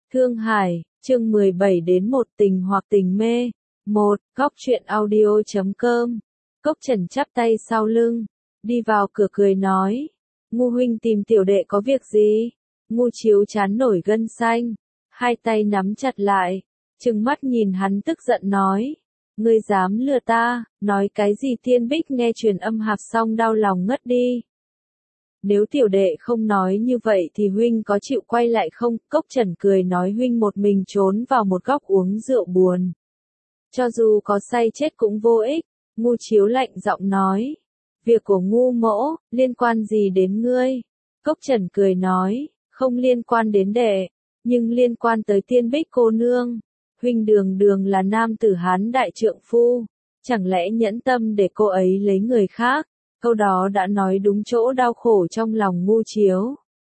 Thương Hải, chương 17 đến 1 tình hoặc tình mê. 1. Góc truyện audio.com. Cốc Trần chắp tay sau lưng, đi vào cửa cười nói. Ngu huynh tìm tiểu đệ có việc gì? Ngu Chiếu chán nổi gân xanh, hai tay nắm chặt lại, trừng mắt nhìn hắn tức giận nói. Ngươi dám lừa ta, nói cái gì? Tiên Bích nghe truyền âm hạc xong đau lòng ngất đi. Nếu tiểu đệ không nói như vậy thì huynh có chịu quay lại không? Cốc Trần cười nói. Huynh một mình trốn vào một góc uống rượu buồn, cho dù có say chết cũng vô ích. Ngu Chiếu lạnh giọng nói. Việc của Ngu mỗ, liên quan gì đến ngươi? Cốc Trần cười nói, không liên quan đến đệ, nhưng liên quan tới Tiên Bích cô nương. Huynh đường đường là nam tử Hán đại trượng phu, chẳng lẽ nhẫn tâm để cô ấy lấy người khác? Câu đó đã nói đúng chỗ đau khổ trong lòng Ngu Chiếu.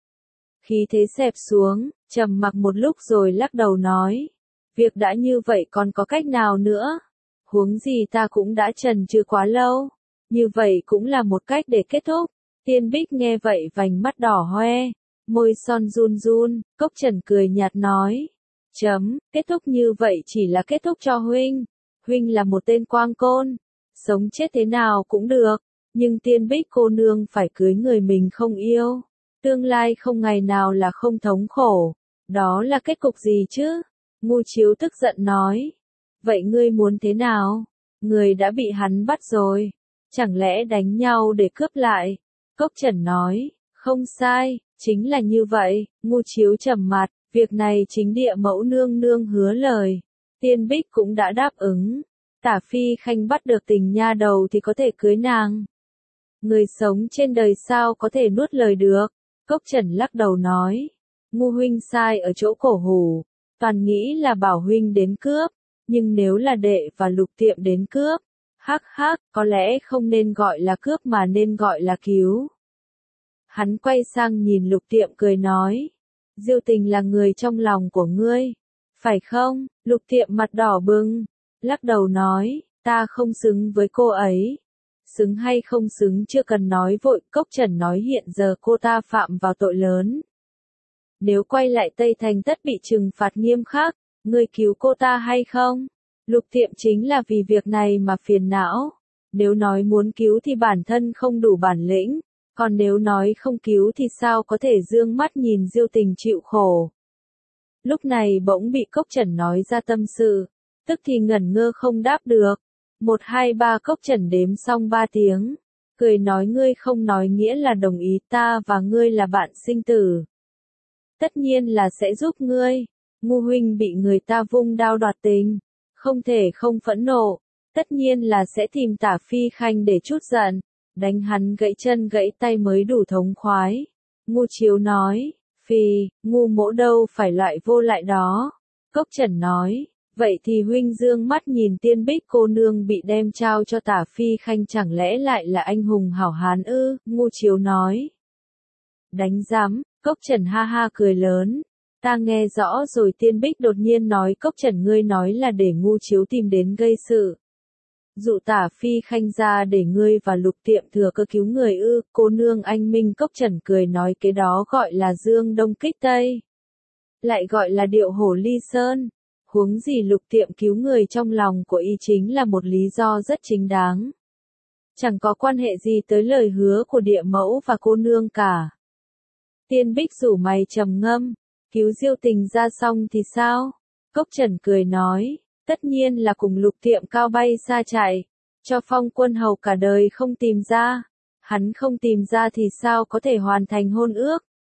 Khí thế xẹp xuống, trầm mặc một lúc rồi lắc đầu nói. Việc đã như vậy còn có cách nào nữa? Huống gì ta cũng đã chần chừ quá lâu. Như vậy cũng là một cách để kết thúc. Tiên Bích nghe vậy vành mắt đỏ hoe, môi son run run. Cốc Trần cười nhạt nói. Kết thúc như vậy chỉ là kết thúc cho huynh. Huynh là một tên quang côn, sống chết thế nào cũng được. Nhưng Tiên Bích cô nương phải cưới người mình không yêu. Tương lai không ngày nào là không thống khổ. Đó là kết cục gì chứ? Ngu Chiếu tức giận nói. Vậy ngươi muốn thế nào? Người đã bị hắn bắt rồi. Chẳng lẽ đánh nhau để cướp lại? Cốc Trần nói. Không sai, chính là như vậy. Ngu Chiếu trầm mặt. Việc này chính địa mẫu nương nương hứa lời. Tiên Bích cũng đã đáp ứng. Tả Phi Khanh bắt được tình nha đầu thì có thể cưới nàng. Người sống trên đời sao có thể nuốt lời được? Cốc Trần lắc đầu nói. Ngu huynh sai ở chỗ cổ hủ. Toàn nghĩ là bảo huynh đến cướp. Nhưng nếu là đệ và Lục Tiệm đến cướp, có lẽ không nên gọi là cướp mà nên gọi là cứu. Hắn quay sang nhìn Lục Tiệm cười nói. Diêu Tình là người trong lòng của ngươi, phải không? Lục Tiệm mặt đỏ bừng, lắc đầu nói. Ta không xứng với cô ấy. Xứng hay không xứng chưa cần nói vội. Cốc Trần nói hiện giờ cô ta phạm vào tội lớn. Nếu quay lại Tây Thành tất bị trừng phạt nghiêm khắc. Ngươi cứu cô ta hay không? Lục Tiệm chính là vì việc này mà phiền não. Nếu nói muốn cứu thì bản thân không đủ bản lĩnh. Còn nếu nói không cứu thì sao có thể dương mắt nhìn Diêu Tình chịu khổ. Lúc này bỗng bị Cốc Trần nói ra tâm sự. Tức thì ngẩn ngơ không đáp được. 1, 2, 3 Cốc Trần đếm xong 3 tiếng. Cười nói ngươi không nói nghĩa là đồng ý ta và ngươi là bạn sinh tử. Tất nhiên là sẽ giúp ngươi. Ngu huynh bị người ta vung đao đoạt tình. Không thể không phẫn nộ. Tất nhiên là sẽ tìm Tả Phi Khanh để trút giận. Đánh hắn gãy chân gãy tay mới đủ thống khoái. Ngu Chiếu nói. Ngu mỗ đâu phải loại vô lại đó. Cốc Trần nói. Vậy thì huynh dương mắt nhìn Tiên Bích cô nương bị đem trao cho Tả Phi Khanh chẳng lẽ lại là anh hùng hảo hán ư? Ngu Chiếu nói. Đánh giám. Cốc Trần ha ha cười lớn. Ta nghe rõ rồi. Tiên Bích đột nhiên nói. Cốc Trần ngươi nói là để Ngu Chiếu tìm đến gây sự. Dụ Tả Phi Khanh ra để ngươi và Lục Tiệm thừa cơ cứu người ư? Cô nương anh minh. Cốc Trần cười nói cái đó gọi là dương đông kích tây. Lại gọi là điệu hổ ly sơn. Huống gì Lục Tiệm cứu người trong lòng của y chính là một lý do rất chính đáng. Chẳng có quan hệ gì tới lời hứa của địa mẫu và cô nương cả. Tiên Bích rủ mày trầm ngâm. Cứu Diêu Tình ra xong thì sao? Cốc Trần cười nói. Tất nhiên là cùng Lục Tiệm cao bay xa chạy. Cho Phong Quân Hầu cả đời không tìm ra. Hắn không tìm ra thì sao có thể hoàn thành hôn ước?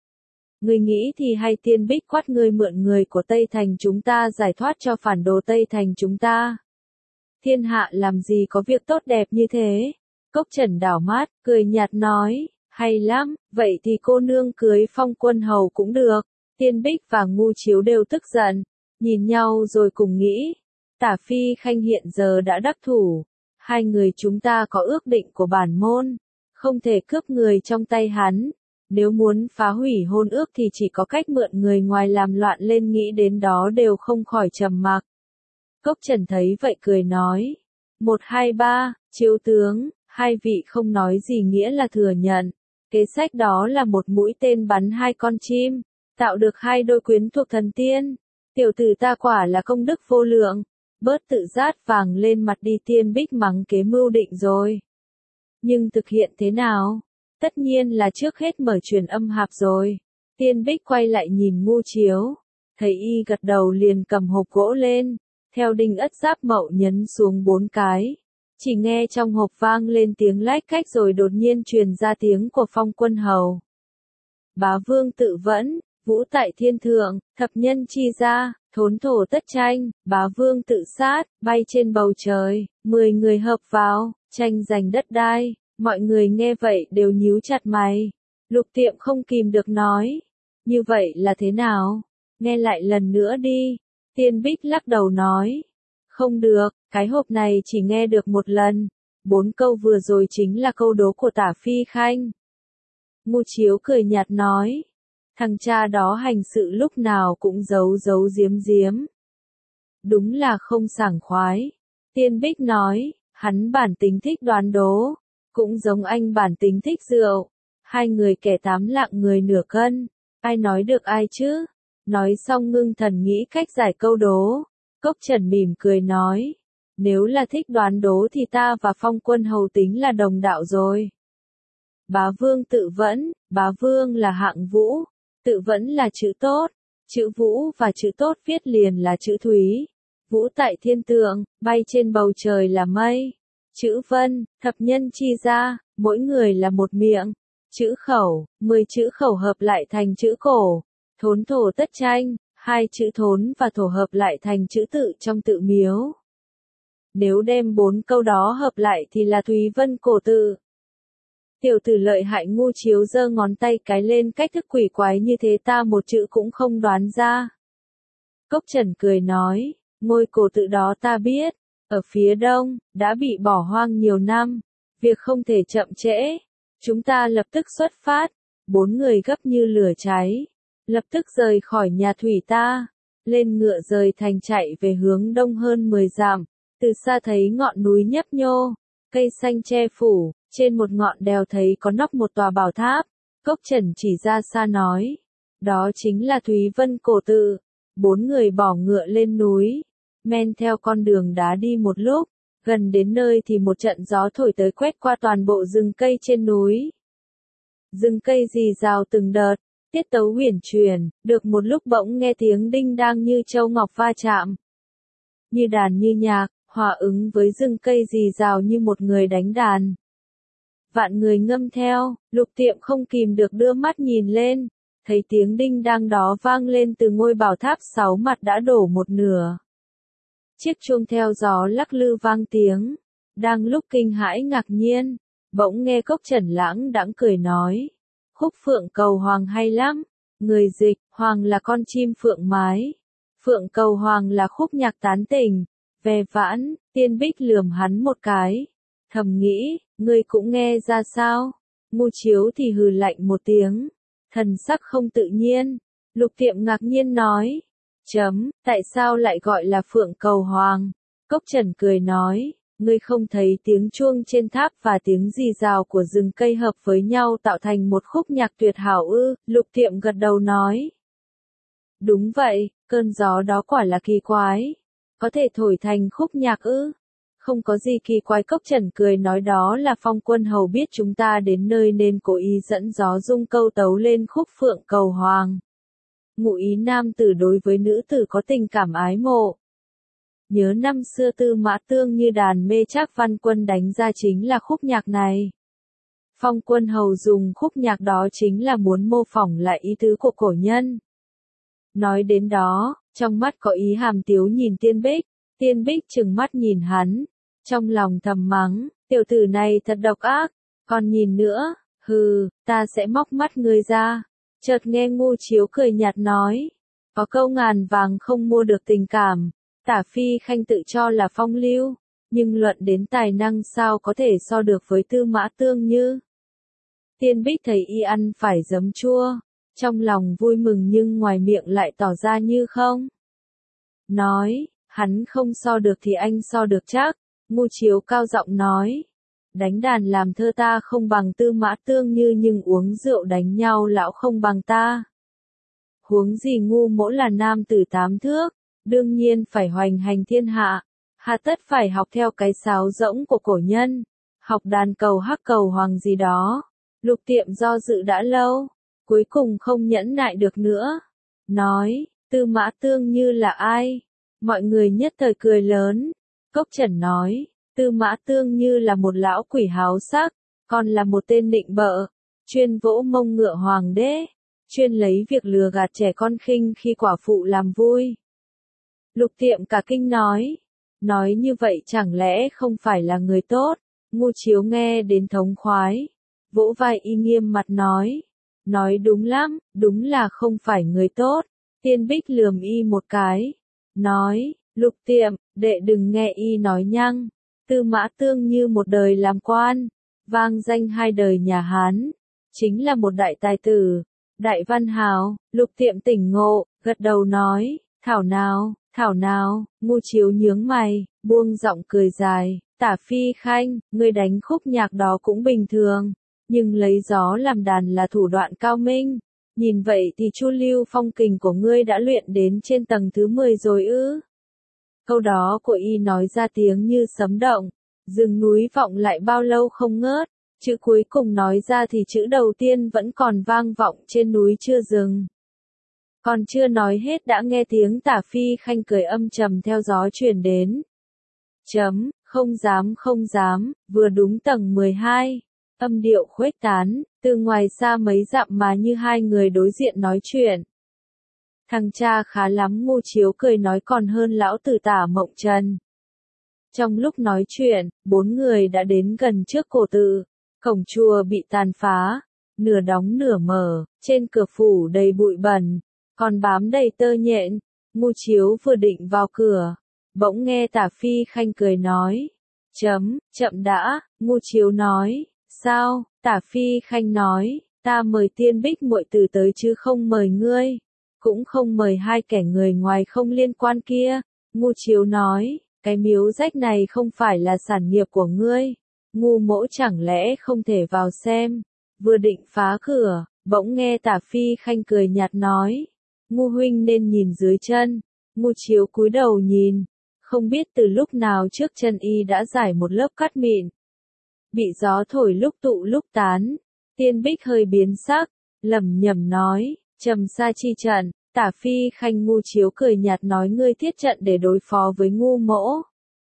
Ngươi nghĩ thì hay. Tiên Bích quát ngươi mượn người của Tây Thành chúng ta giải thoát cho phản đồ Tây Thành chúng ta. Thiên hạ làm gì có việc tốt đẹp như thế? Cốc Trần đảo mắt, cười nhạt nói. Hay lắm, vậy thì cô nương cưới Phong Quân Hầu cũng được. Tiên Bích và Ngu Chiếu đều tức giận. Nhìn nhau rồi cùng nghĩ. Tả Phi Khanh hiện giờ đã đắc thủ. Hai người chúng ta có ước định của bản môn. Không thể cướp người trong tay hắn. Nếu muốn phá hủy hôn ước thì chỉ có cách mượn người ngoài làm loạn lên. Nghĩ đến đó đều không khỏi trầm mặc. Cốc Trần thấy vậy cười nói. 1, 2, 3, Chiếu tướng. Hai vị không nói gì nghĩa là thừa nhận. Kế sách đó là một mũi tên bắn 2 con chim. Tạo được 2 đôi quyến thuộc thần tiên. Tiểu tử ta quả là công đức vô lượng, bớt tự rát vàng lên mặt đi. Tiên Bích mắng kế mưu định rồi. Nhưng thực hiện thế nào? Tất nhiên là trước hết mở truyền âm hạp rồi. Tiên Bích quay lại nhìn Ngu Chiếu, thấy y gật đầu liền cầm hộp gỗ lên, theo Đinh Ất Giáp Mậu nhấn xuống 4 cái. Chỉ nghe trong hộp vang lên tiếng lách cách rồi đột nhiên truyền ra tiếng của Phong Quân Hầu. Bá Vương tự vẫn, vũ tại thiên thượng, thập nhân chi ra, thốn thổ tất tranh, bá vương tự sát, bay trên bầu trời, 10 người hợp vào, tranh giành đất đai. Mọi người nghe vậy đều nhíu chặt mày. Lục Tiệm không kìm được nói, như vậy là thế nào? Nghe lại lần nữa đi. Tiên Bích lắc đầu nói, không được, cái hộp này chỉ nghe được một lần. 4 câu vừa rồi chính là câu đố của Tả Phi Khanh. Ngu Chiếu cười nhạt nói, thằng cha đó hành sự lúc nào cũng giấu giấu giếm giếm. Đúng là không sảng khoái. Tiên Bích nói, hắn bản tính thích đoán đố, cũng giống anh bản tính thích rượu. Hai người kẻ 8 lạng người nửa cân, ai nói được ai chứ? Nói xong ngưng thần nghĩ cách giải câu đố. Cốc Trần mỉm cười nói, nếu là thích đoán đố thì ta và Phong Quân Hầu tính là đồng đạo rồi. Bá Vương tự vẫn, bá vương là hạng vũ, tự vẫn là chữ tốt, chữ vũ và chữ tốt viết liền là chữ thúy. Vũ tại thiên tượng, bay trên bầu trời là mây. Chữ vân, thập nhân chi ra, mỗi người là một miệng. Chữ khẩu, 10 chữ khẩu hợp lại thành chữ cổ. Thốn thổ tất tranh, 2 chữ thốn và thổ hợp lại thành chữ tự trong tự miếu. Nếu đem 4 câu đó hợp lại thì là Thúy Vân cổ tự. Tiểu tử lợi hại. Ngu Chiếu giơ ngón tay cái lên, cách thức quỷ quái như thế ta một chữ cũng không đoán ra. Cốc Trần cười nói, ngôi cổ tự đó ta biết, ở phía đông, đã bị bỏ hoang nhiều năm, việc không thể chậm trễ. Chúng ta lập tức xuất phát. 4 người gấp như lửa cháy, lập tức rời khỏi nhà thủy ta, lên ngựa rời thành chạy về hướng đông hơn 10 dặm. Từ xa thấy ngọn núi nhấp nhô, cây xanh che phủ, trên một ngọn đèo thấy có nóc một tòa bảo tháp. Cốc Trần chỉ ra xa nói, đó chính là Thúy Vân cổ tự. 4 người bỏ ngựa lên núi, men theo con đường đá đi một lúc, gần đến nơi thì một trận gió thổi tới quét qua toàn bộ rừng cây trên núi. Rừng cây rì rào từng đợt, tiết tấu huyền chuyển, được một lúc bỗng nghe tiếng đinh đang như châu ngọc va chạm. Như đàn như nhạc, hòa ứng với rừng cây rì rào như một người đánh đàn. Vạn người ngâm theo, Lục Tiệm không kìm được đưa mắt nhìn lên, thấy tiếng đinh đang đó vang lên từ ngôi bảo tháp 6 mặt đã đổ một nửa. Chiếc chuông theo gió lắc lư vang tiếng. Đang lúc kinh hãi ngạc nhiên, bỗng nghe Cốc Trần lãng đãng cười nói, khúc Phượng Cầu Hoàng hay lắm. Người dịch, Hoàng là con chim phượng mái, Phượng Cầu Hoàng là khúc nhạc tán tình, ve vãn. Tiên Bích lườm hắn một cái, thầm nghĩ, ngươi cũng nghe ra sao? Ngu Chiếu thì hừ lạnh một tiếng, thần sắc không tự nhiên. Lục Tiệm ngạc nhiên nói, tại sao lại gọi là Phượng Cầu Hoàng? Cốc Trần cười nói, ngươi không thấy tiếng chuông trên tháp và tiếng rì rào của rừng cây hợp với nhau tạo thành một khúc nhạc tuyệt hảo ư? Lục Tiệm gật đầu nói, đúng vậy, cơn gió đó quả là kỳ quái, có thể thổi thành khúc nhạc ư? Không có gì kỳ quái. Cốc Trần cười nói, đó là Phong Quân Hầu biết chúng ta đến nơi nên cố ý dẫn gió rung câu tấu lên khúc Phượng Cầu Hoàng. Ngụ ý nam tử đối với nữ tử có tình cảm ái mộ. Nhớ năm xưa Tư Mã Tương như đàn mê Trác Văn Quân đánh ra chính là khúc nhạc này. Phong Quân Hầu dùng khúc nhạc đó chính là muốn mô phỏng lại ý tứ của cổ nhân. Nói đến đó, trong mắt có ý hàm tiếu nhìn Tiên Bích. Tiên Bích trừng mắt nhìn hắn, trong lòng thầm mắng, tiểu tử này thật độc ác, còn nhìn nữa, hừ, ta sẽ móc mắt ngươi ra. Chợt nghe Ngu Chiếu cười nhạt nói, có câu ngàn vàng không mua được tình cảm. Tả Phi Khanh tự cho là phong lưu, nhưng luận đến tài năng sao có thể so được với Tư Mã Tương như. Tiên Bích thấy y ăn phải giấm chua, trong lòng vui mừng nhưng ngoài miệng lại tỏ ra như không. Nói, hắn không so được thì anh so được chắc. Ngu Chiếu cao giọng nói, đánh đàn làm thơ ta không bằng Tư Mã Tương như, nhưng uống rượu đánh nhau lão không bằng ta. Huống gì ngu mỗ là nam tử 8 thước, đương nhiên phải hoành hành thiên hạ, hà tất phải học theo cái sáo rỗng của cổ nhân, học đàn cầu hắc cầu hoàng gì đó. Lục Tiệm do dự đã lâu, cuối cùng không nhẫn nại được nữa, nói, Tư Mã Tương Như là ai? Mọi người nhất thời cười lớn. Cốc Trần nói, Tư Mã Tương Như là một lão quỷ háo sắc, còn là một tên nịnh bợ, chuyên vỗ mông ngựa hoàng đế, chuyên lấy việc lừa gạt trẻ con khinh khi quả phụ làm vui. Lục Tiệm cả kinh nói như vậy chẳng lẽ không phải là người tốt? Ngu Chiếu nghe đến thống khoái, vỗ vai y nghiêm mặt nói đúng lắm, đúng là không phải người tốt. Tiên Bích lườm y một cái, nói, Lục Tiệm, đệ đừng nghe y nói nhăng, Tư Mã Tương Như một đời làm quan, vang danh 2 đời nhà Hán, chính là một đại tài tử, đại văn hào. Lục Tiệm tỉnh ngộ, gật đầu nói, thảo nào, Ngu Chiếu nhướng mày, buông giọng cười dài, Tả Phi Khanh, ngươi đánh khúc nhạc đó cũng bình thường, nhưng lấy gió làm đàn là thủ đoạn cao minh. Nhìn vậy thì Chu Lưu phong kình của ngươi đã luyện đến trên tầng thứ 10 rồi ư? Câu đó của y nói ra tiếng như sấm động, rừng núi vọng lại bao lâu không ngớt, chữ cuối cùng nói ra thì chữ đầu tiên vẫn còn vang vọng trên núi chưa dừng. Còn chưa nói hết đã nghe tiếng Tả Phi Khanh cười âm trầm theo gió truyền đến. Không dám, vừa đúng tầng 12. Âm điệu khuếch tán, từ ngoài xa mấy dặm mà như 2 người đối diện nói chuyện. Thằng cha khá lắm, Ngu Chiếu cười nói, còn hơn lão tử Tả Mộng Trần. Trong lúc nói chuyện, 4 người đã đến gần trước cổ tự. Cổng chùa bị tàn phá, nửa đóng nửa mở, trên cửa phủ đầy bụi bẩn, còn bám đầy tơ nhện. Ngu Chiếu vừa định vào cửa, bỗng nghe Tả Phi Khanh cười nói, chậm đã. Ngu Chiếu nói, sao? Tả Phi Khanh nói, ta mời Tiên Bích muội tử tới chứ không mời ngươi, cũng không mời 2 kẻ người ngoài không liên quan kia. Ngu Chiếu nói, cái miếu rách này không phải là sản nghiệp của ngươi, Ngu mỗ chẳng lẽ không thể vào xem? Vừa định phá cửa, bỗng nghe Tả Phi Khanh cười nhạt nói, Ngu huynh nên nhìn dưới chân. Ngu Chiếu cúi đầu nhìn, không biết từ lúc nào trước chân y đã rải một lớp cát mịn, bị gió thổi lúc tụ lúc tán. Tiên Bích hơi biến sắc, lẩm nhẩm nói, trầm sa chi trận. Tả Phi Khanh. Ngu Chiếu cười nhạt nói, ngươi thiết trận để đối phó với Ngu mỗ.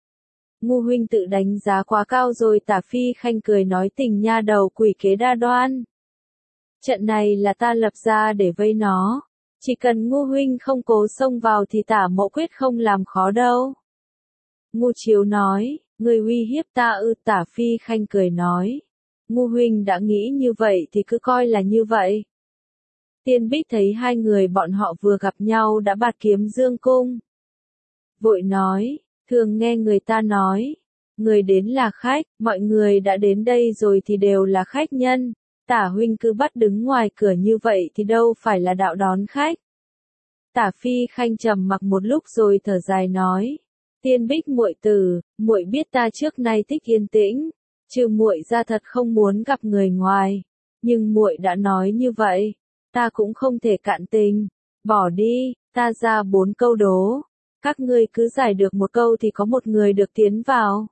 Ngu huynh tự đánh giá quá cao rồi. Tả Phi Khanh cười nói, tình nha đầu quỷ kế đa đoan. Trận này là ta lập ra để vây nó, chỉ cần Ngu huynh không cố xông vào thì Tả mỗ quyết không làm khó đâu. Ngu Chiếu nói, ngươi uy hiếp ta ư? Tả Phi Khanh cười nói, Ngu huynh đã nghĩ như vậy thì cứ coi là như vậy. Tiên Bích thấy 2 người bọn họ vừa gặp nhau đã bạt kiếm dương cung, vội nói, thường nghe người ta nói, người đến là khách, mọi người đã đến đây rồi thì đều là khách nhân. Tả huynh cứ bắt đứng ngoài cửa như vậy thì đâu phải là đạo đón khách. Tả Phi Khanh trầm mặc một lúc rồi thở dài nói, Tiên Bích muội tử, muội biết ta trước nay thích yên tĩnh, trừ muội ra thật không muốn gặp người ngoài, nhưng muội đã nói như vậy, ta cũng không thể cạn tình. Bỏ đi, ta ra 4 câu đố, các ngươi cứ giải được 1 câu thì có 1 người được tiến vào.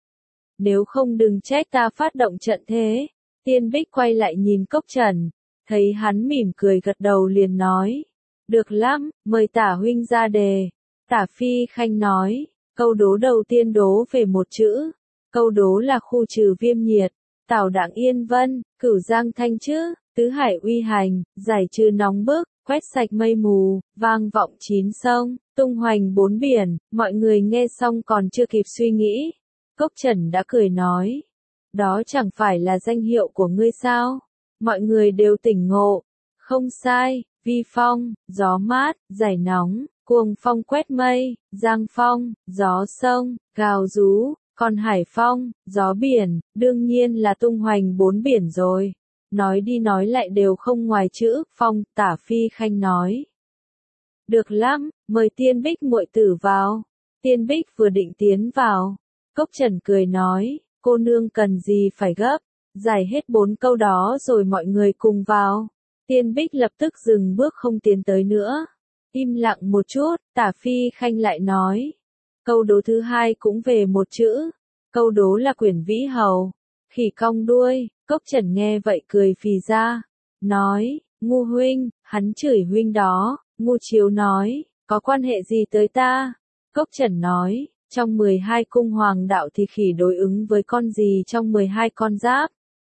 Nếu không đừng trách ta phát động trận thế. Tiên Bích quay lại nhìn Cốc Trần, thấy hắn mỉm cười gật đầu liền nói, được lắm, mời Tả huynh ra đề. Tả Phi Khanh nói, câu đố đầu tiên đố về 1 chữ, câu đố là khu trừ viêm nhiệt, tảo đặng yên vân, cửu giang thanh chứ, tứ hải uy hành, giải trừ nóng bức, quét sạch mây mù, vang vọng 9 sông, tung hoành 4 biển. Mọi người nghe xong còn chưa kịp suy nghĩ, Cốc Trần đã cười nói, đó chẳng phải là danh hiệu của ngươi sao? Mọi người đều tỉnh ngộ. Không sai, vi phong, gió mát, giải nóng, cuồng phong quét mây, giang phong, gió sông, gào rú, còn hải phong, gió biển, đương nhiên là tung hoành 4 biển rồi. Nói đi nói lại đều không ngoài chữ phong. Tả Phi Khanh nói, được lắm, mời Tiên Bích muội tử vào. Tiên Bích vừa định tiến vào, Cốc Trần cười nói, cô nương cần gì phải gấp, giải hết 4 câu đó rồi mọi người cùng vào. Tiên Bích lập tức dừng bước không tiến tới nữa. Im lặng một chút, Tả Phi Khanh lại nói. Câu đố thứ hai cũng về một chữ. Câu đố là Quyển Vĩ Hầu. Khỉ cong đuôi, Cốc Trần nghe vậy cười phì ra. Nói, Ngu huynh, hắn chửi huynh đó. Ngu Chiếu nói, có quan hệ gì tới ta? Cốc Trần nói, trong 12 cung hoàng đạo thì khỉ đối ứng với con gì trong 12 con giáp?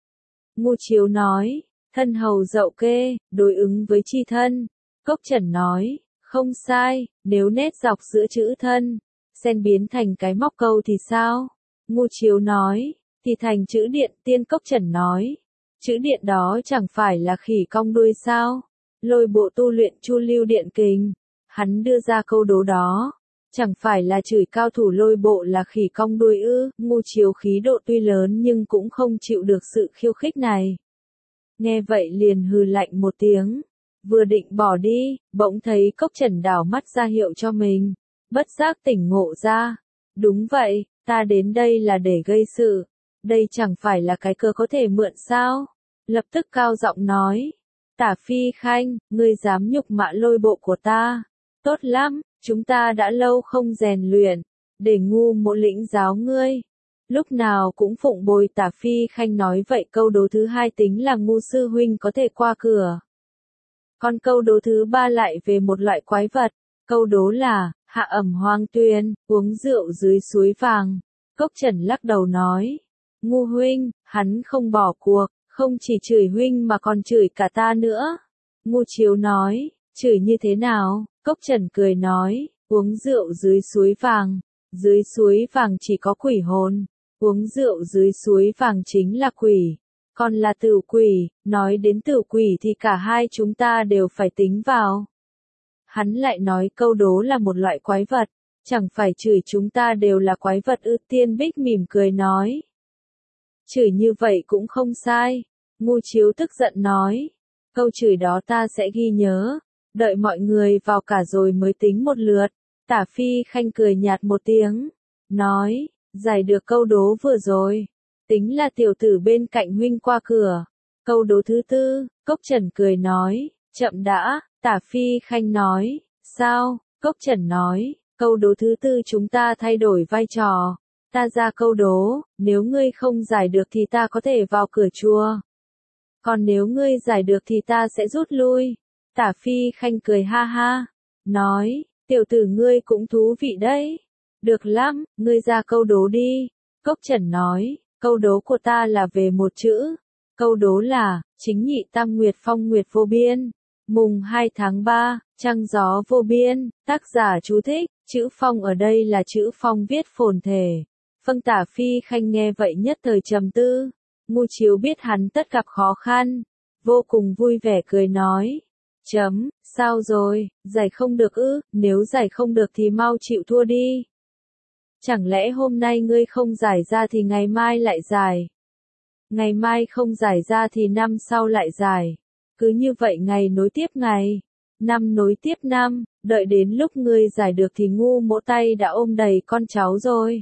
Ngu Chiếu nói, thân hầu dậu kê, đối ứng với chi thân. Cốc Trần nói, không sai, nếu nét dọc giữa chữ thân, sen biến thành cái móc câu thì sao? Ngu Chiếu nói, thì thành chữ điện. Tiên Cốc Trần nói, chữ điện đó chẳng phải là khỉ cong đuôi sao? Lôi bộ tu luyện Chu Lưu Điện Kình, hắn đưa ra câu đố đó, chẳng phải là chửi cao thủ lôi bộ là khỉ cong đuôi ư? Ngu Chiếu khí độ tuy lớn nhưng cũng không chịu được sự khiêu khích này. Nghe vậy liền hừ lạnh một tiếng, vừa định bỏ đi, bỗng thấy Cốc Trần đảo mắt ra hiệu cho mình, bất giác tỉnh ngộ ra. Đúng vậy, ta đến đây là để gây sự, đây chẳng phải là cái cớ có thể mượn sao? Lập tức cao giọng nói, Tả Phi Khanh, ngươi dám nhục mạ lôi bộ của ta. Tốt lắm, chúng ta đã lâu không rèn luyện, để Ngu Mỗ lĩnh giáo ngươi. Lúc nào cũng phụng bồi. Tả Phi Khanh nói vậy câu đố thứ hai tính là Ngu sư huynh có thể qua cửa. Còn câu đố thứ ba lại về một loại quái vật. Câu đố là, hạ ẩm hoang tuyên, uống rượu dưới suối vàng. Cốc Trần lắc đầu nói, Ngu huynh, hắn không bỏ cuộc, không chỉ chửi huynh mà còn chửi cả ta nữa. Ngu Chiếu nói, chửi như thế nào? Cốc Trần cười nói, uống rượu dưới suối vàng. Dưới suối vàng chỉ có quỷ hồn. Uống rượu dưới suối vàng chính là quỷ. Còn là tửu quỷ, nói đến tửu quỷ thì cả hai chúng ta đều phải tính vào. Hắn lại nói câu đố là một loại quái vật, chẳng phải chửi chúng ta đều là quái vật ư? Tiên Bích mỉm cười nói. Chửi như vậy cũng không sai. Ngu Chiếu tức giận nói, câu chửi đó ta sẽ ghi nhớ, đợi mọi người vào cả rồi mới tính một lượt. Tả Phi Khanh cười nhạt một tiếng, nói, giải được câu đố vừa rồi, tính là tiểu tử bên cạnh huynh qua cửa. Câu đố thứ tư, Cốc Trần cười nói, chậm đã. Tả Phi Khanh nói, sao? Cốc Trần nói, câu đố thứ tư chúng ta thay đổi vai trò. Ta ra câu đố, nếu ngươi không giải được thì ta có thể vào cửa chùa. Còn nếu ngươi giải được thì ta sẽ rút lui. Tả Phi Khanh cười ha ha, nói, tiểu tử ngươi cũng thú vị đấy. Được lắm, ngươi ra câu đố đi. Cốc Trần nói, câu đố của ta là về một chữ. Câu đố là, chính nhị tam nguyệt phong nguyệt vô biên. Mùng 2 tháng 3, trăng gió vô biên. Tác giả chú thích, chữ phong ở đây là chữ phong viết phồn thể. Tả Phi Khanh nghe vậy nhất thời trầm tư. Ngu Chiếu biết hắn tất gặp khó khăn, vô cùng vui vẻ cười nói, sao rồi, giải không được ư? Nếu giải không được thì mau chịu thua đi. Chẳng lẽ hôm nay ngươi không giải ra thì ngày mai lại giải? Ngày mai không giải ra thì năm sau lại giải. Cứ như vậy ngày nối tiếp ngày, năm nối tiếp năm, đợi đến lúc ngươi giải được thì Ngu Mỗ tay đã ôm đầy con cháu rồi.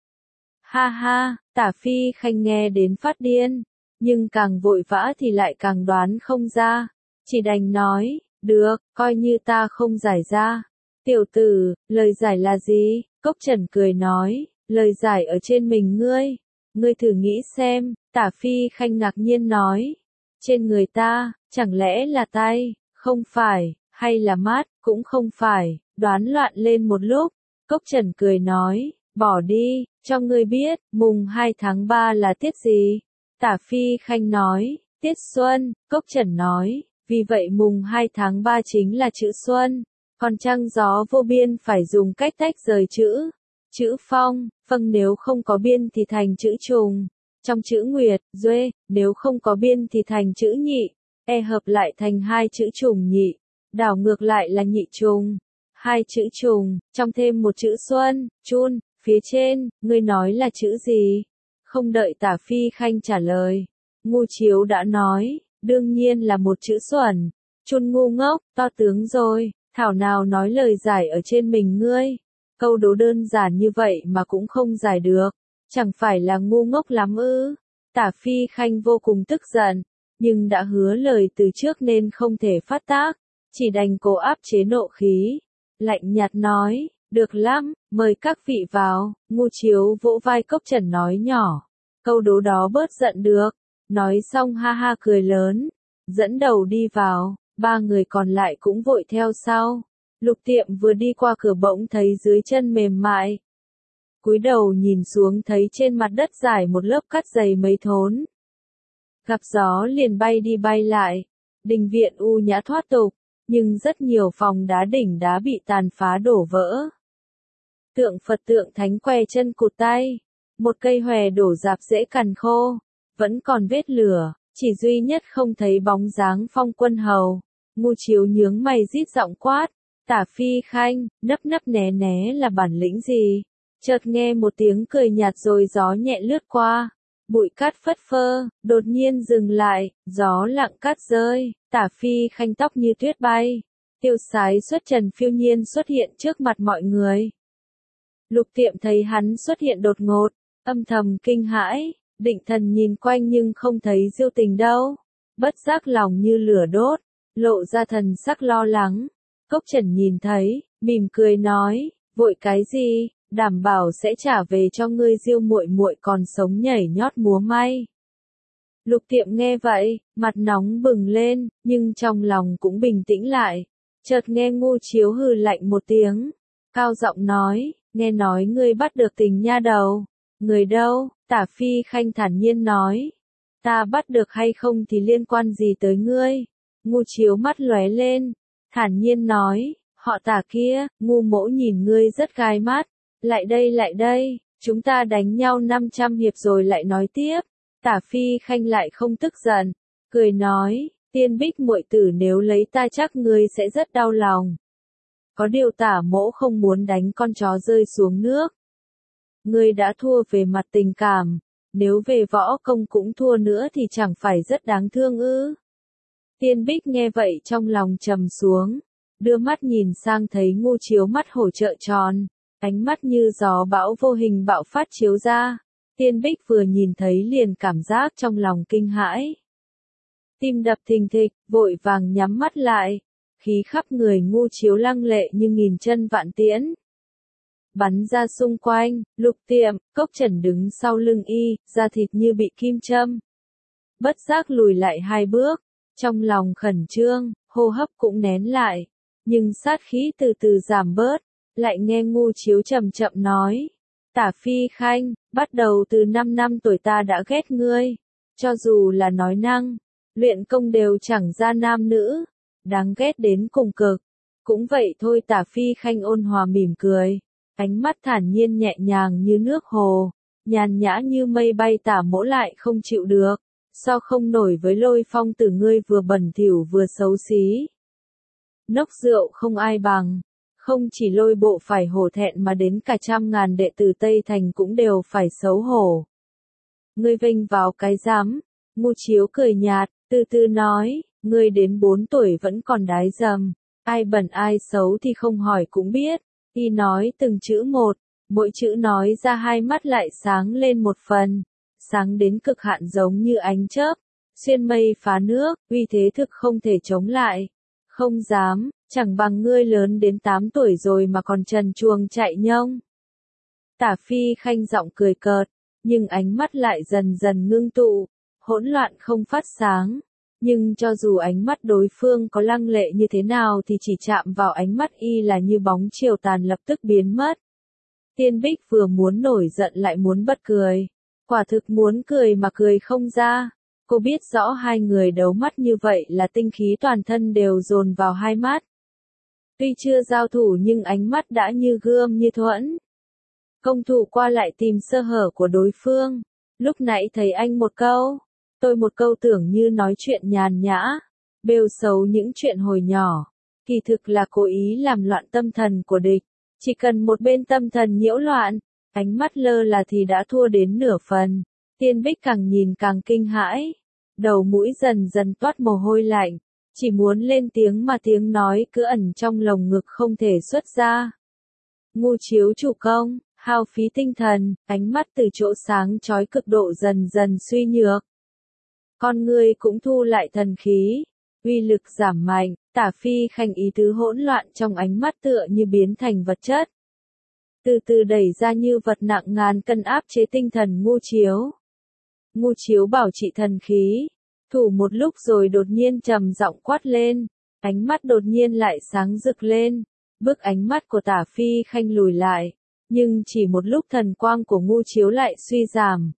Ha ha, Tả Phi Khanh nghe đến phát điên, nhưng càng vội vã thì lại càng đoán không ra, chỉ đành nói, được, coi như ta không giải ra. Tiểu tử, lời giải là gì? Cốc Trần cười nói, lời giải ở trên mình ngươi thử nghĩ xem. Tả Phi Khanh ngạc nhiên nói, trên người ta, chẳng lẽ là tay? Không phải, hay là mắt? Cũng không phải. Đoán loạn lên một lúc, Cốc Trần cười nói, bỏ đi, cho ngươi biết, mùng 2 tháng 3 là tiết gì? Tả Phi Khanh nói, tiết xuân. Cốc Trần nói, vì vậy mùng 2 tháng 3 chính là chữ xuân, còn trăng gió vô biên phải dùng cách tách rời chữ. Chữ phong, nếu không có biên thì thành chữ trùng. Trong chữ nguyệt, duê, nếu không có biên thì thành chữ nhị, hợp lại thành hai chữ trùng nhị, đảo ngược lại là nhị trùng. Hai chữ trùng, trong thêm một chữ xuân, chun, phía trên, ngươi nói là chữ gì? Không đợi Tả Phi Khanh trả lời, Ngu Chiếu đã nói, đương nhiên là một chữ xuẩn. Chun ngu ngốc, to tướng rồi, thảo nào nói lời giải ở trên mình ngươi. Câu đố đơn giản như vậy mà cũng không giải được, chẳng phải là ngu ngốc lắm ư? Tả Phi Khanh vô cùng tức giận, nhưng đã hứa lời từ trước nên không thể phát tác, chỉ đành cố áp chế nộ khí, lạnh nhạt nói, được lắm, mời các vị vào. Ngu Chiếu vỗ vai Cốc Trần nói nhỏ, câu đố đó bớt giận được. Nói xong ha ha cười lớn, dẫn đầu đi vào, ba người còn lại cũng vội theo sau. Lục Tiệm vừa đi qua cửa bỗng thấy dưới chân mềm mại. Cúi đầu nhìn xuống thấy trên mặt đất dài một lớp cát dày mấy thốn. Gặp gió liền bay đi bay lại, đình viện u nhã thoát tục, nhưng rất nhiều phòng đá đỉnh đá bị tàn phá đổ vỡ. Tượng Phật tượng thánh què chân cụt tay, một cây hòe đổ rạp rễ cằn khô, vẫn còn vết lửa, chỉ duy nhất không thấy bóng dáng Phong Quân Hầu. Ngu Chiếu nhướng mày rít giọng quát, Tả Phi Khanh, nấp nấp né né là bản lĩnh gì? Chợt nghe một tiếng cười nhạt rồi gió nhẹ lướt qua, bụi cát phất phơ, đột nhiên dừng lại, gió lặng cát rơi, Tả Phi Khanh tóc như tuyết bay, tiêu sái xuất trần phiêu nhiên xuất hiện trước mặt mọi người. Lục Tiệm thấy hắn xuất hiện đột ngột, âm thầm kinh hãi, định thần nhìn quanh nhưng không thấy Diêu Tình đâu, bất giác lòng như lửa đốt, lộ ra thần sắc lo lắng. Cốc Trần nhìn thấy, mỉm cười nói, vội cái gì, đảm bảo sẽ trả về cho ngươi Diêu muội muội còn sống nhảy nhót múa may. Lục Tiệm nghe vậy, mặt nóng bừng lên, nhưng trong lòng cũng bình tĩnh lại. Chợt nghe Ngu Chiếu hừ lạnh một tiếng, cao giọng nói, nghe nói ngươi bắt được Tình nha đầu. Người đâu? Tả Phi Khanh thản nhiên nói. Ta bắt được hay không thì liên quan gì tới ngươi? Ngu Chiếu mắt lóe lên, thản nhiên nói, họ Tả kia, Ngu mỗ nhìn ngươi rất gai mắt. Lại đây, chúng ta đánh nhau 500 hiệp rồi lại nói tiếp. Tả Phi Khanh lại không tức giận, cười nói, Tiên Bích muội tử nếu lấy ta chắc ngươi sẽ rất đau lòng. Có điều Tả mỗ không muốn đánh con chó rơi xuống nước. Ngươi đã thua về mặt tình cảm, nếu về võ công cũng thua nữa thì chẳng phải rất đáng thương ư? Tiên Bích nghe vậy trong lòng trầm xuống, đưa mắt nhìn sang thấy Ngu Chiếu mắt hổ trợ tròn, ánh mắt như gió bão vô hình bạo phát chiếu ra. Tiên Bích vừa nhìn thấy liền cảm giác trong lòng kinh hãi. Tim đập thình thịch, vội vàng nhắm mắt lại, khí khắp người Ngu Chiếu lăng lệ như nghìn chân vạn tiễn. Bắn ra xung quanh, Lục Tiệm, Cốc Trần đứng sau lưng y, da thịt như bị kim châm. Bất giác lùi lại 2 bước, trong lòng khẩn trương, hô hấp cũng nén lại, nhưng sát khí từ từ giảm bớt, lại nghe Ngu Chiếu chậm chậm nói, Tả Phi Khanh, bắt đầu từ 5 năm tuổi ta đã ghét ngươi, cho dù là nói năng, luyện công đều chẳng ra nam nữ, đáng ghét đến cùng cực. Cũng vậy thôi. Tả Phi Khanh ôn hòa mỉm cười, ánh mắt thản nhiên nhẹ nhàng như nước hồ, nhàn nhã như mây bay. Tả mỗ lại không chịu được, sao không nổi với Lôi Phong tử ngươi vừa bẩn thỉu vừa xấu xí. Nốc rượu không ai bằng, không chỉ Lôi bộ phải hổ thẹn mà đến cả 100.000 đệ tử Tây Thành cũng đều phải xấu hổ. Ngươi vênh vào cái dám. Ngu Chiếu cười nhạt, từ từ nói, ngươi đến 4 tuổi vẫn còn đái dầm, ai bẩn ai xấu thì không hỏi cũng biết. Y nói từng chữ một, mỗi chữ nói ra hai mắt lại sáng lên một phần, sáng đến cực hạn giống như ánh chớp, xuyên mây phá nước, uy thế thực không thể chống lại. Không dám, chẳng bằng ngươi lớn đến 8 tuổi rồi mà còn trần truồng chạy nhông. Tả Phi Khanh giọng cười cợt, nhưng ánh mắt lại dần dần ngưng tụ, hỗn loạn không phát sáng. Nhưng cho dù ánh mắt đối phương có lăng lệ như thế nào thì chỉ chạm vào ánh mắt y là như bóng chiều tàn lập tức biến mất. Tiên Bích vừa muốn nổi giận lại muốn bật cười. Quả thực muốn cười mà cười không ra. Cô biết rõ hai người đấu mắt như vậy là tinh khí toàn thân đều dồn vào hai mắt. Tuy chưa giao thủ nhưng ánh mắt đã như gươm như thuẫn. Công thủ qua lại tìm sơ hở của đối phương. Lúc nãy thấy anh một câu, tôi một câu tưởng như nói chuyện nhàn nhã, bêu xấu những chuyện hồi nhỏ, kỳ thực là cố ý làm loạn tâm thần của địch. Chỉ cần một bên tâm thần nhiễu loạn, ánh mắt lơ là thì đã thua đến nửa phần. Tiên Bích càng nhìn càng kinh hãi, đầu mũi dần dần toát mồ hôi lạnh, chỉ muốn lên tiếng mà tiếng nói cứ ẩn trong lồng ngực không thể xuất ra. Ngu Chiếu chủ công, hao phí tinh thần, ánh mắt từ chỗ sáng chói cực độ dần dần suy nhược. con ngươi cũng thu lại thần khí, uy lực giảm mạnh, Tả Phi Khanh ý tứ hỗn loạn trong ánh mắt tựa như biến thành vật chất. Từ từ đẩy ra như vật nặng ngàn cân áp chế tinh thần Ngu Chiếu. Ngu Chiếu bảo trị thần khí, thủ một lúc rồi đột nhiên trầm giọng quát lên, ánh mắt đột nhiên lại sáng rực lên, bức ánh mắt của Tả Phi Khanh lùi lại, nhưng chỉ một lúc thần quang của Ngu Chiếu lại suy giảm.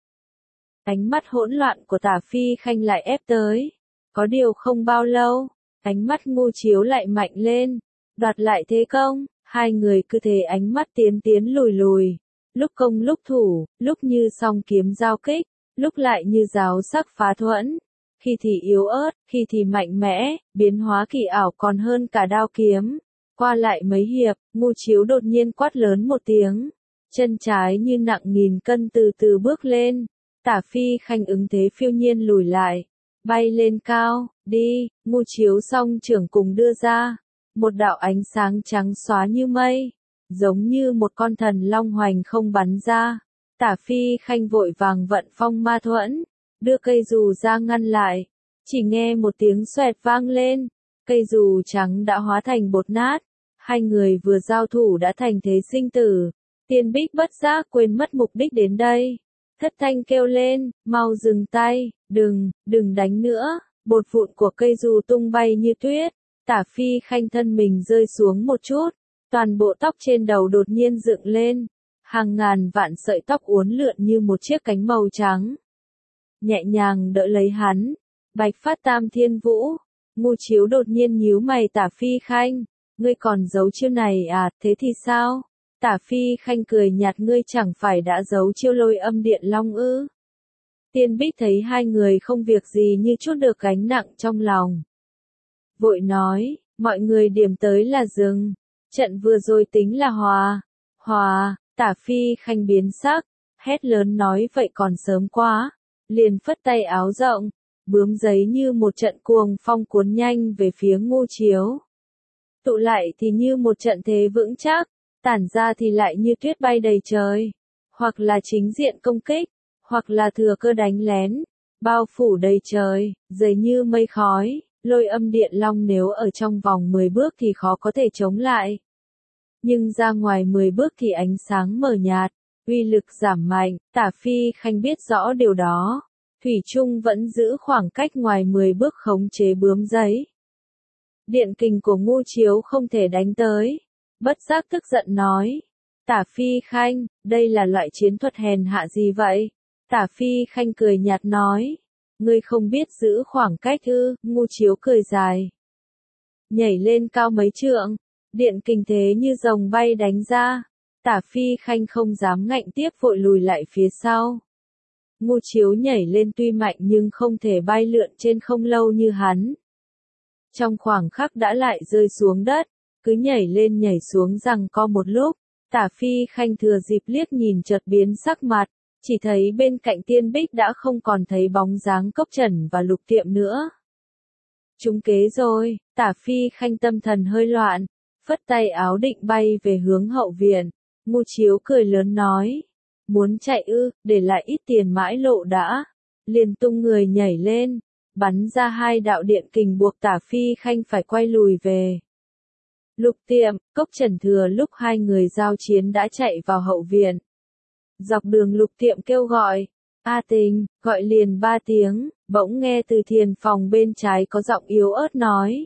Ánh mắt hỗn loạn của Tả Phi Khanh lại ép tới, có điều không bao lâu, ánh mắt Ngu Chiếu lại mạnh lên, đoạt lại thế công, hai người cứ thế ánh mắt tiến tiến lùi lùi, lúc công lúc thủ, lúc như song kiếm giao kích, lúc lại như giáo sắc phá thuẫn, khi thì yếu ớt, khi thì mạnh mẽ, biến hóa kỳ ảo còn hơn cả đao kiếm. Qua lại mấy hiệp, Ngu Chiếu đột nhiên quát lớn một tiếng, chân trái như nặng nghìn cân từ từ bước lên, Tả Phi Khanh ứng thế phiêu nhiên lùi lại, bay lên cao, đi, Ngu Chiếu song trưởng cùng đưa ra, một đạo ánh sáng trắng xóa như mây, giống như một con thần long hoành không bắn ra. Tả Phi Khanh vội vàng vận phong ma thuẫn, đưa cây dù ra ngăn lại, chỉ nghe một tiếng xoẹt vang lên, cây dù trắng đã hóa thành bột nát, hai người vừa giao thủ đã thành thế sinh tử, Tiên Bích bất giác quên mất mục đích đến đây, thất thanh kêu lên, mau dừng tay, đừng đánh nữa, bột vụn của cây dù tung bay như tuyết, Tả Phi Khanh thân mình rơi xuống một chút, toàn bộ tóc trên đầu đột nhiên dựng lên, hàng ngàn vạn sợi tóc uốn lượn như một chiếc cánh màu trắng. Nhẹ nhàng đỡ lấy hắn, bạch phát tam thiên vũ, Ngu Chiếu đột nhiên nhíu mày Tả Phi Khanh, ngươi còn giấu chiêu này à, thế thì sao? Tả Phi Khanh cười nhạt, ngươi chẳng phải đã giấu chiêu Lôi Âm Điện Long ư? Tiên Bích thấy hai người không việc gì như chút được gánh nặng trong lòng. Vội nói, mọi người điểm tới là dừng, trận vừa rồi tính là hòa, Tả Phi Khanh biến sắc, hét lớn nói vậy còn sớm quá, liền phất tay áo rộng, bướm giấy như một trận cuồng phong cuốn nhanh về phía Ngu Chiếu. Tụ lại thì như một trận thế vững chắc, tản ra thì lại như tuyết bay đầy trời, hoặc là chính diện công kích, hoặc là thừa cơ đánh lén, bao phủ đầy trời, dày như mây khói, Lôi Âm Điện Long nếu ở trong vòng 10 bước thì khó có thể chống lại. Nhưng ra ngoài 10 bước thì ánh sáng mờ nhạt, uy lực giảm mạnh, Tả Phi Khanh biết rõ điều đó. Thủy chung vẫn giữ khoảng cách ngoài 10 bước khống chế bướm giấy. Điện kình của Ngu Chiếu không thể đánh tới. Bất giác tức giận nói. Tả Phi Khanh, đây là loại chiến thuật hèn hạ gì vậy? Tả Phi Khanh cười nhạt nói. Ngươi không biết giữ khoảng cách ư? Ngu Chiếu cười dài, nhảy lên cao mấy trượng, điện kình thế như rồng bay đánh ra. Tả Phi Khanh không dám ngạnh tiếp vội lùi lại phía sau. Ngu Chiếu nhảy lên tuy mạnh nhưng không thể bay lượn trên không lâu như hắn. Trong khoảng khắc đã lại rơi xuống đất, cứ nhảy lên nhảy xuống giằng co một lúc, Tả Phi Khanh thừa dịp liếc nhìn chợt biến sắc mặt, chỉ thấy bên cạnh Tiên Bích đã không còn thấy bóng dáng Cốc Trần và Lục Tiệm nữa. Trúng kế rồi, Tả Phi Khanh tâm thần hơi loạn, phất tay áo định bay về hướng hậu viện. Ngu Chiếu cười lớn nói, muốn chạy ư, để lại ít tiền mãi lộ đã. Liền tung người nhảy lên, bắn ra hai đạo điện kình buộc Tả Phi Khanh phải quay lùi về. Lục Tiệm, Cốc Trần thừa lúc hai người giao chiến đã chạy vào hậu viện. Dọc đường Lục Tiệm kêu gọi, A Tình, gọi liền 3 tiếng, bỗng nghe từ thiền phòng bên trái có giọng yếu ớt nói.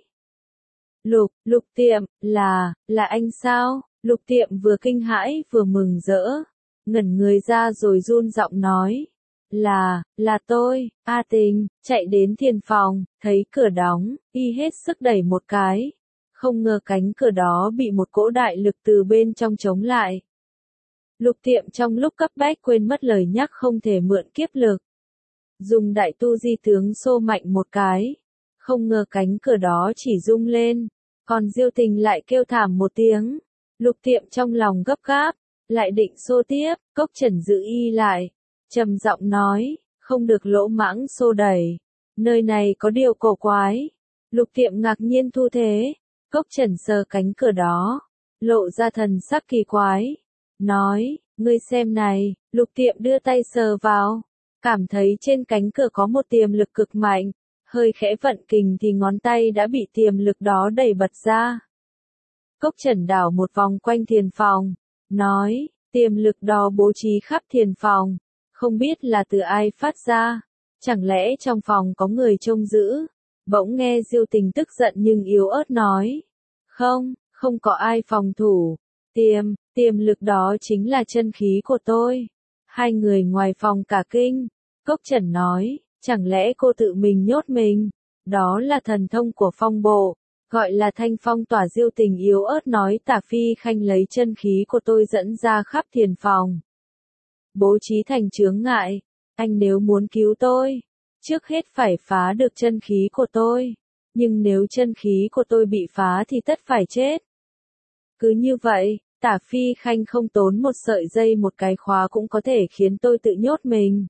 Lục Tiệm, là anh sao? Lục Tiệm vừa kinh hãi vừa mừng rỡ, ngẩn người ra rồi run giọng nói. Là tôi, A Tình, chạy đến thiền phòng, thấy cửa đóng, y hết sức đẩy một cái. Không ngờ cánh cửa đó bị một cỗ đại lực từ bên trong chống lại. Lục Tiệm trong lúc cấp bách quên mất lời nhắc không thể mượn kiếp lực. Dùng đại tu di tướng xô mạnh một cái. Không ngờ cánh cửa đó chỉ rung lên, còn Diêu Tình lại kêu thảm một tiếng. Lục Tiệm trong lòng gấp gáp, lại định xô tiếp, Cốc Trần giữ y lại, trầm giọng nói, không được lỗ mãng xô đẩy, nơi này có điều cổ quái. Lục Tiệm ngạc nhiên thu thế, Cốc Trần sờ cánh cửa đó, lộ ra thần sắc kỳ quái, nói, ngươi xem này. Lục Tiệm đưa tay sờ vào, cảm thấy trên cánh cửa có một tiềm lực cực mạnh, hơi khẽ vận kình thì ngón tay đã bị tiềm lực đó đẩy bật ra. Cốc Trần đảo một vòng quanh thiền phòng, nói, tiềm lực đó bố trí khắp thiền phòng, không biết là từ ai phát ra, chẳng lẽ trong phòng có người trông giữ. Bỗng nghe Diêu Tình tức giận nhưng yếu ớt nói, không có ai phòng thủ, tiềm lực đó chính là chân khí của tôi. Hai người ngoài phòng cả kinh, Cốc Trần nói, chẳng lẽ cô tự mình nhốt mình, đó là thần thông của phong bộ, gọi là thanh phong tỏa. Diêu Tình yếu ớt nói, Tả Phi Khanh lấy chân khí của tôi dẫn ra khắp thiền phòng, bố trí thành chướng ngại, anh nếu muốn cứu tôi, trước hết phải phá được chân khí của tôi, nhưng nếu chân khí của tôi bị phá thì tất phải chết. Cứ như vậy, Tả Phi Khanh không tốn một sợi dây một cái khóa cũng có thể khiến tôi tự nhốt mình.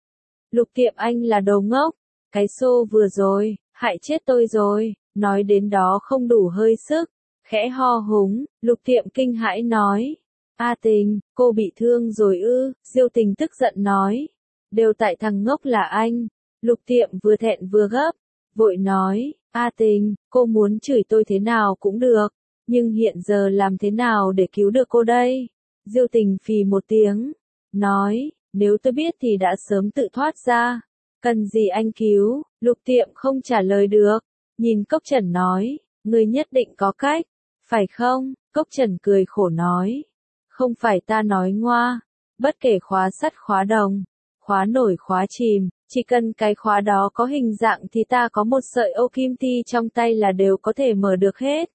Lục Tiệm anh là đồ ngốc, cái xô vừa rồi, hại chết tôi rồi, nói đến đó không đủ hơi sức, khẽ ho húng, Lục Tiệm kinh hãi nói, A Tình, cô bị thương rồi ư? Diêu Tình tức giận nói, đều tại thằng ngốc là anh. Lục Tiệm vừa thẹn vừa gấp, vội nói, A Tình, cô muốn chửi tôi thế nào cũng được, nhưng hiện giờ làm thế nào để cứu được cô đây? Diêu Tình phì một tiếng, nói, nếu tôi biết thì đã sớm tự thoát ra, cần gì anh cứu? Lục Tiệm không trả lời được, nhìn Cốc Trần nói, ngươi nhất định có cách, phải không? Cốc Trần cười khổ nói, không phải ta nói ngoa, bất kể khóa sắt khóa đồng, khóa nổi khóa chìm, chỉ cần cái khóa đó có hình dạng thì ta có một sợi ô kim thi trong tay là đều có thể mở được hết.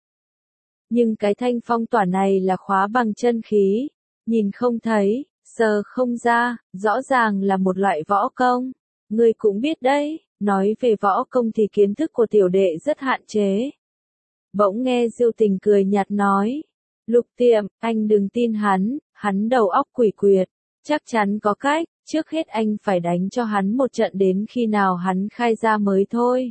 Nhưng cái thanh phong tỏa này là khóa bằng chân khí, nhìn không thấy, sờ không ra, rõ ràng là một loại võ công. Ngươi cũng biết đấy, nói về võ công thì kiến thức của tiểu đệ rất hạn chế. Bỗng nghe Diêu Tình cười nhạt nói, Lục Tiệm, anh đừng tin hắn đầu óc quỷ quyệt, chắc chắn có cách, trước hết anh phải đánh cho hắn một trận đến khi nào hắn khai ra mới thôi.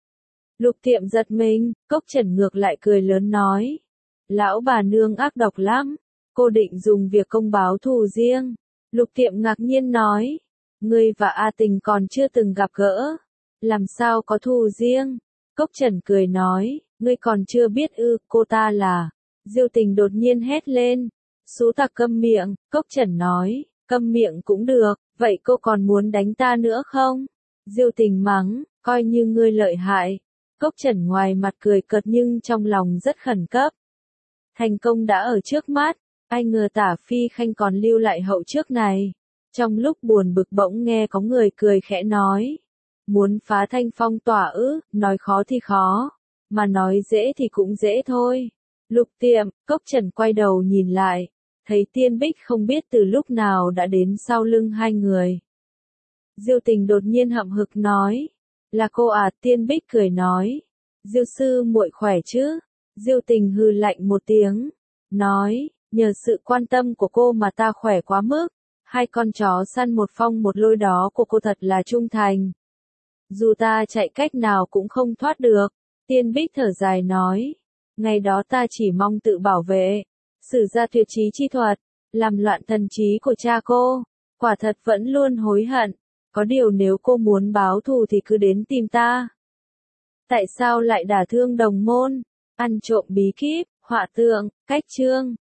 Lục Tiệm giật mình, Cốc Trần ngược lại cười lớn nói, lão bà nương ác độc lắm, cô định dùng việc công báo thù riêng. Lục Tiệm ngạc nhiên nói, ngươi và A Tình còn chưa từng gặp gỡ, làm sao có thù riêng? Cốc Trần cười nói, ngươi còn chưa biết ư? Cô ta là... Diêu Tình đột nhiên hét lên, xú tặc câm miệng. Cốc Trần nói, câm miệng cũng được, vậy cô còn muốn đánh ta nữa không? Diêu Tình mắng, coi như ngươi lợi hại. Cốc Trần ngoài mặt cười cợt nhưng trong lòng rất khẩn cấp. Thành công đã ở trước mắt, ai ngờ Tả Phi Khanh còn lưu lại hậu trước này. Trong lúc buồn bực bỗng nghe có người cười khẽ nói, muốn phá thanh phong tỏa ư? Nói khó thì khó, mà nói dễ thì cũng dễ thôi. Lục Tiệm, Cốc Trần quay đầu nhìn lại, thấy Tiên Bích không biết từ lúc nào đã đến sau lưng hai người. Diêu Tình đột nhiên hậm hực nói, là cô à? Tiên Bích cười nói, Diêu sư muội khỏe chứ? Diêu Tình hừ lạnh một tiếng, nói, nhờ sự quan tâm của cô mà ta khỏe quá mức, hai con chó săn một phong một lôi đó của cô thật là trung thành. Dù ta chạy cách nào cũng không thoát được. Tiên Bích thở dài nói, ngày đó ta chỉ mong tự bảo vệ, sử ra tuyệt trí chi thuật, làm loạn thần trí của cha cô, quả thật vẫn luôn hối hận, có điều nếu cô muốn báo thù thì cứ đến tìm ta. Tại sao lại đả thương đồng môn, ăn trộm bí kíp, họa tượng, cách chương?